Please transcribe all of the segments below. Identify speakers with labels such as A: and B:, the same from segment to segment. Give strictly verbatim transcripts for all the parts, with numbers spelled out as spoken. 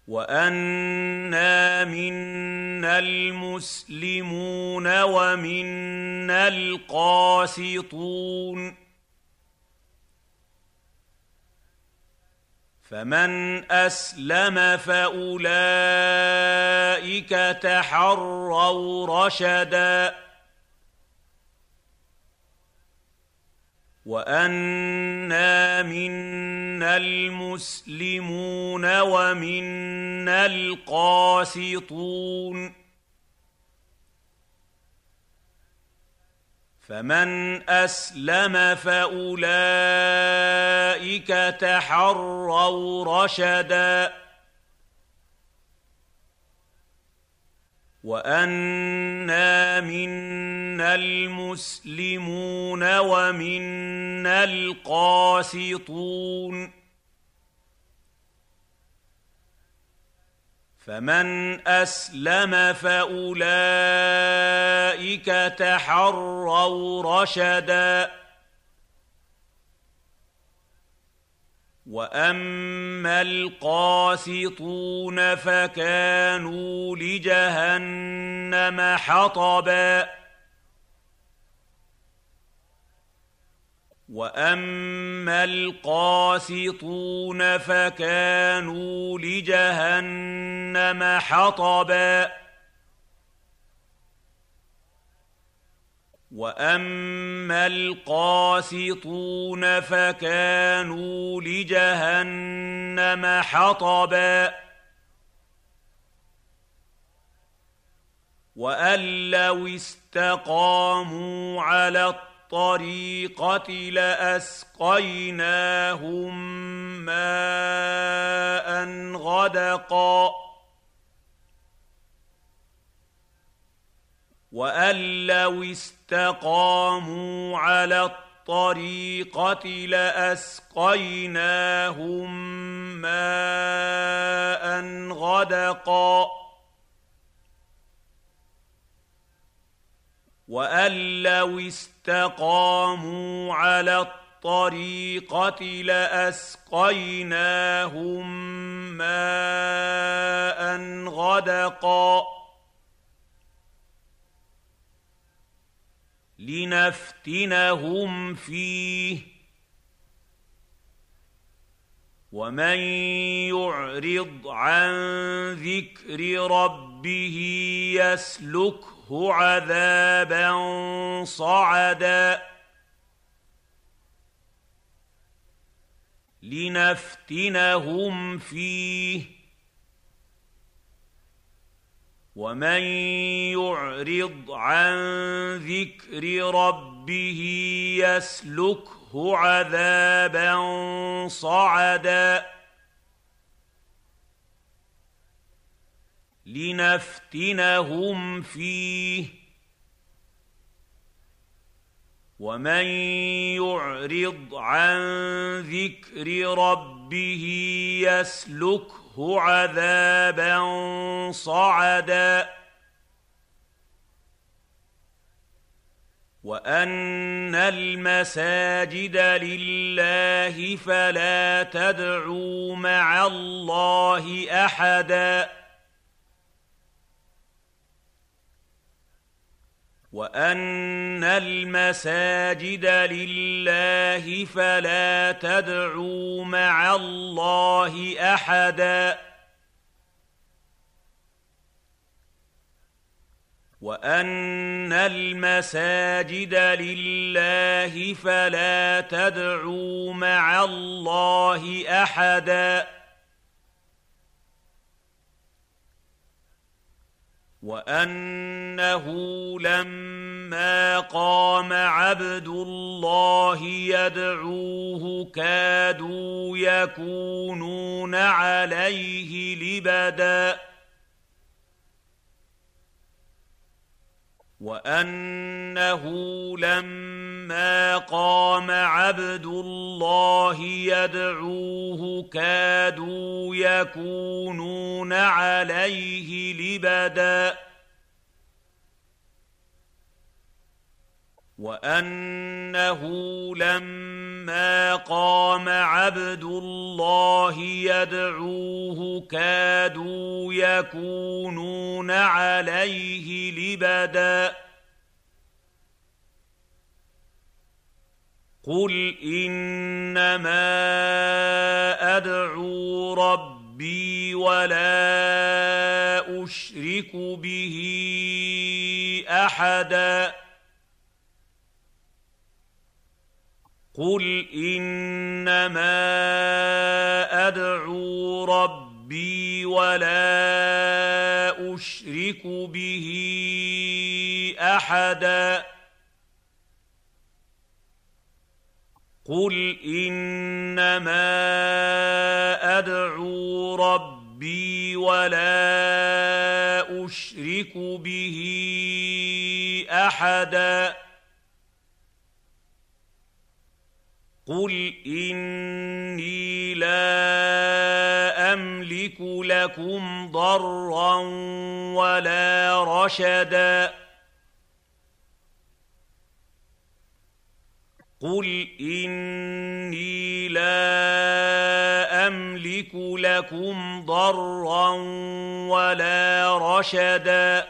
A: وَأَنَّا مِنَّا الْمُسْلِمُونَ وَمِنَّا الْقَاسِطُونَ فَمَنْ أَسْلَمَ فَأُولَئِكَ تَحَرَّوْا رَشَدًا وَأَنَّا مِنَّا الْمُسْلِمُونَ وَمِنَّا الْقَاسِطُونَ فَمَنْ أَسْلَمَ فَأُولَئِكَ تَحَرَّوْا رَشَدًا وَأَنَّا مِنَّا الْمُسْلِمُونَ وَمِنَّا الْقَاسِطُونَ فَمَنْ أَسْلَمَ فَأُولَئِكَ تَحَرَّوْا رَشَدًا وَأَمَّا الْقَاسِطُونَ فَكَانُوا لِجَهَنَّمَ حَطَبًا وَأَمَّا الْقَاسِطُونَ فَكَانُوا لِجَهَنَّمَ حَطَبًا وَأَمَّا الْقَاسِطُونَ فَكَانُوا لِجَهَنَّمَ حَطَبًا وَأَن لَّوِ اسْتَقَامُوا عَلَى الطَّرِيقَةِ لَأَسْقَيْنَاهُم مَّاءً غَدَقًا وَأَن لَّوِ اسْتَقَامُوا عَلَى الطَّرِيقَةِ لَأَسْقَيْنَاهُم مَّاءً غَدَقًا وَأَن لَّوِ اسْتَقَامُوا عَلَى الطَّرِيقَةِ لَأَسْقَيْنَاهُم مَّاءً غَدَقًا لِنَفْتِنَهُمْ فِيهِ وَمَن يُعْرِضْ عَن ذِكْرِ رَبِّهِ يَسْلُكْهُ عَذَابًا صَعَدًا لِنَفْتِنَهُمْ فِيهِ وَمَن يُعْرِضْ عَن ذِكْرِ رَبِّهِ يَسْلُكْهُ عَذَابًا صَعَدًا لِنَفْتِنَهُمْ فِيهِ وَمَن يُعْرِضْ عَن ذِكْرِ رَبِّهِ يَسْلُكْهُ عَذَابًا صَعَدًا وَأَنَّ الْمَسَاجِدَ لِلَّهِ فَلَا تَدْعُوا مَعَ اللَّهِ أَحَدًا وَأَنَّ الْمَسَاجِدَ لِلَّهِ فَلَا تَدْعُوا مَعَ اللَّهِ أَحَدًا وَأَنَّ الْمَسَاجِدَ لِلَّهِ فَلَا تَدْعُوا مَعَ اللَّهِ أَحَدًا وَأَنَّهُ لَمَّا قَامَ عَبْدُ اللَّهِ يَدْعُوهُ كَادُوا يَكُونُونَ عَلَيْهِ لِبَدًا وَأَنَّهُ لَمَّا قَامَ عَبْدُ اللَّهِ يَدْعُوهُ كَادُوا يَكُونُونَ عَلَيْهِ لِبَدًا وأنه لما قام عبد الله يدعوه كادوا يكونون عليه لبدا قل إنما أدعو ربي ولا أشرك به أحدا قل إنما أدعو ربي ولا أشرك به أحدا قل إنما أدعو ربي ولا أشرك به أحدا قل إني لا أملك لكم ضرا ولا رشدا قل إني لا أملك لكم ضرا ولا رشدا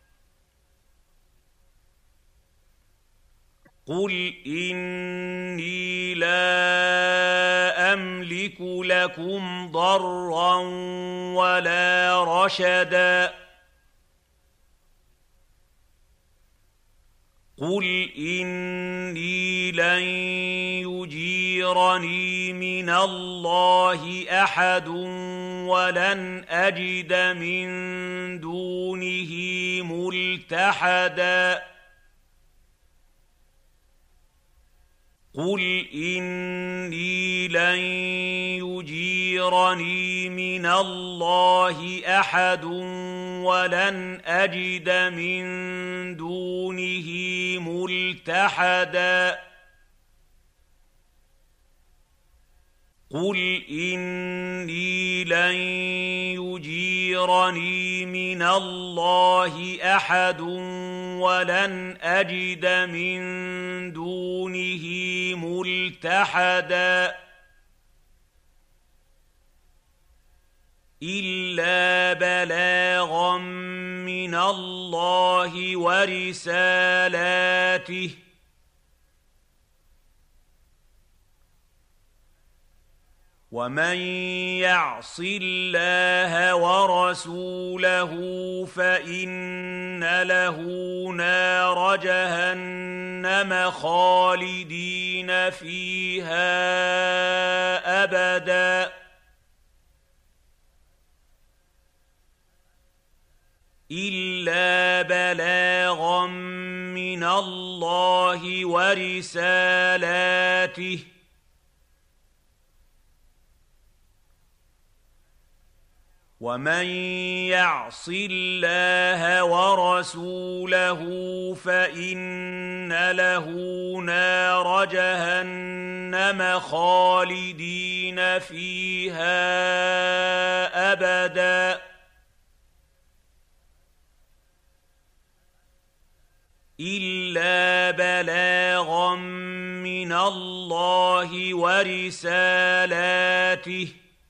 A: قل إني لا أملك لكم ضرا ولا رشدا قل إني لن يجيرني من الله أحد ولن أجد من دونه ملتحدا قل إني لن يجيرني من الله أحد ولن أجد من دونه ملتحدا قل إني لن يجيرني من الله أحد ولن أجد من دونه ملتحدا إلا بلاغا من الله ورسالاته ومن يعص الله ورسوله فإن له نار جهنم خالدين فيها أبدا إلا بلاغا من الله ورسالاته ومن يعص الله ورسوله فإن له نار جهنم خالدين فيها أبدا إلا بلاغا من الله ورسالاته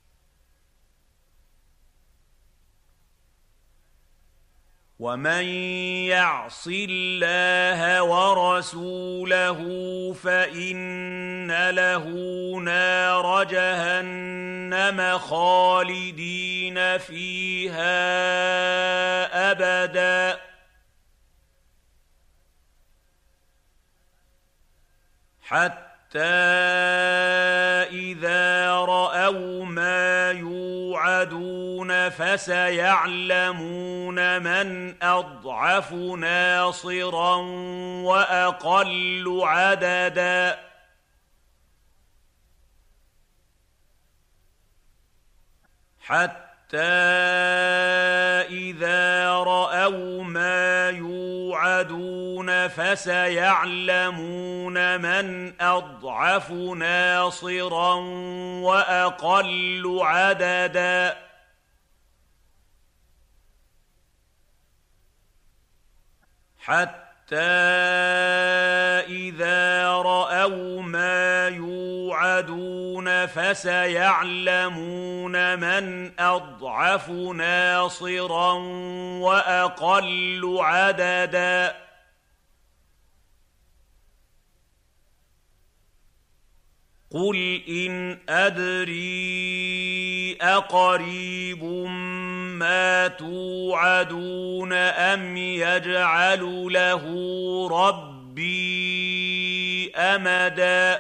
A: ومن يعص الله ورسوله فإن له نار جهنم خالدين فيها أبدا حتى إذا رأوا ما يوعدون فسيعلمون من أضعف ناصرا وأقل عددا حتى إذا رأوا ما يوعدون فسيعلمون من أضعف ناصرا وأقل عددا حتى إِذَا رَأَوْا مَا يُوعَدُونَ فَسَيَعْلَمُونَ مَنْ أَضْعَفُ نَاصِرًا وَأَقَلُّ عَدَدًا قُلْ إِنْ أَدْرِي أَقَرِيبٌ مَا تُوعَدُونَ أَمْ يَجْعَلُ لَهُ رَبِّي أَمَدًا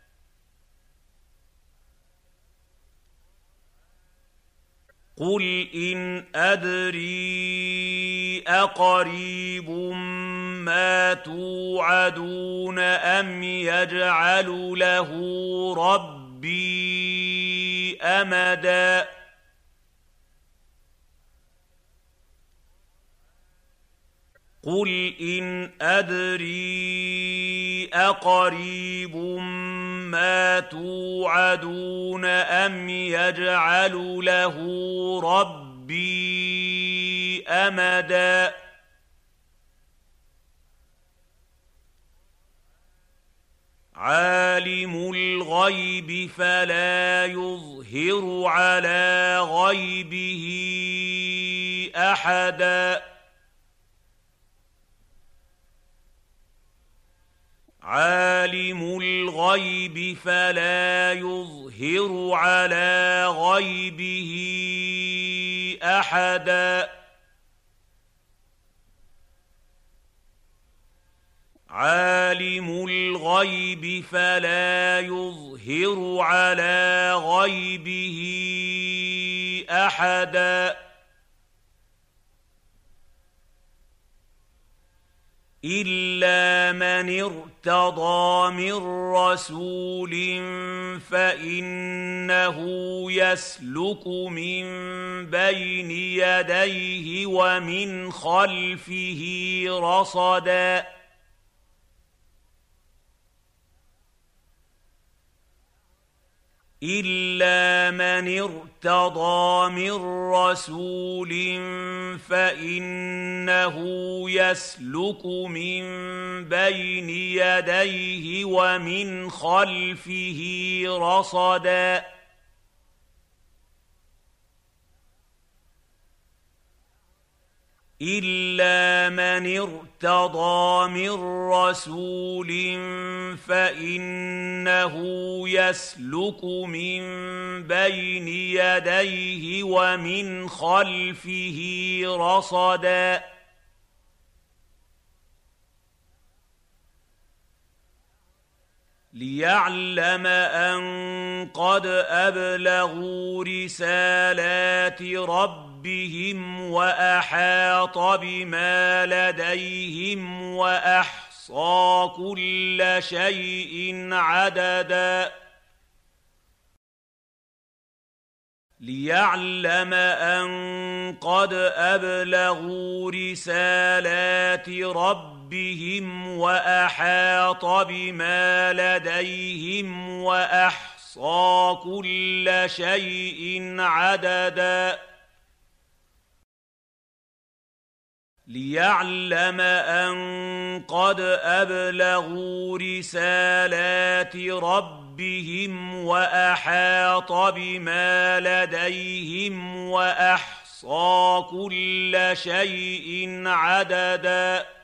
A: قُلْ إِنْ أَدْرِي أَقَرِيبٌ مَا تُوعَدُونَ أَمْ يَجْعَلُ لَهُ رَبِّي أَمَدًا قُلْ إِنْ أَدْرِي أَقَرِيبٌ مَا تُوعَدُونَ أَمْ يَجْعَلُ لَهُ رَبِّي أَمَدًا عَالِمُ الْغَيْبِ فَلَا يُظْهِرُ عَلَىٰ غَيْبِهِ أَحَدًا عَالِمُ الْغَيْبِ فَلَا يُظْهِرُ عَلَىٰ غَيْبِهِ أَحَدًا عَالِمُ الْغَيْبِ فَلَا يُظْهِرُ عَلَىٰ غَيْبِهِ أَحَدًا إِلَّا مَنِ ارْتَضَىٰ مِن رَّسُولٍ فَإِنَّهُ يَسْلُكُ مِن بَيْنِ يَدَيْهِ وَمِنْ خَلْفِهِ رَصَدًا إِلَّا مَنِ ارْتَضَىٰ مِن رَّسُولٍ فَإِنَّهُ يَسْلُكُ مِن بَيْنِ يَدَيْهِ وَمِنْ خَلْفِهِ رَصَدًا إِلَّا مَنِ ارْتَضَىٰ مِن رَّسُولٍ فَإِنَّهُ يَسْلُكُ مِن بَيْنِ يَدَيْهِ وَمِنْ خَلْفِهِ رَصَدًا لِيَعْلَمَ أَن قَدْ أَبْلَغُوا رِسَالَاتِ رَبِّهِمْ وَأَحَاطَ بِمَا لَدَيْهِمْ وَأَحْصَىٰ كُلَّ شَيْءٍ عَدَدًا لِيَعْلَمَ أَن قَدْ أَبْلَغُوا رِسَالَاتِ رَبِّهِمْ وَأَحَاطَ بِمَا لَدَيْهِمْ وَأَحْصَىٰ كُلَّ شَيْءٍ عَدَدًا لِيَعْلَمَ أَن قَدْ أَبْلَغُوا رِسَالَاتِ رَبِّهِمْ وَأَحَاطَ بِمَا لَدَيْهِمْ وَأَحْصَىٰ كُلَّ شَيْءٍ عَدَدًا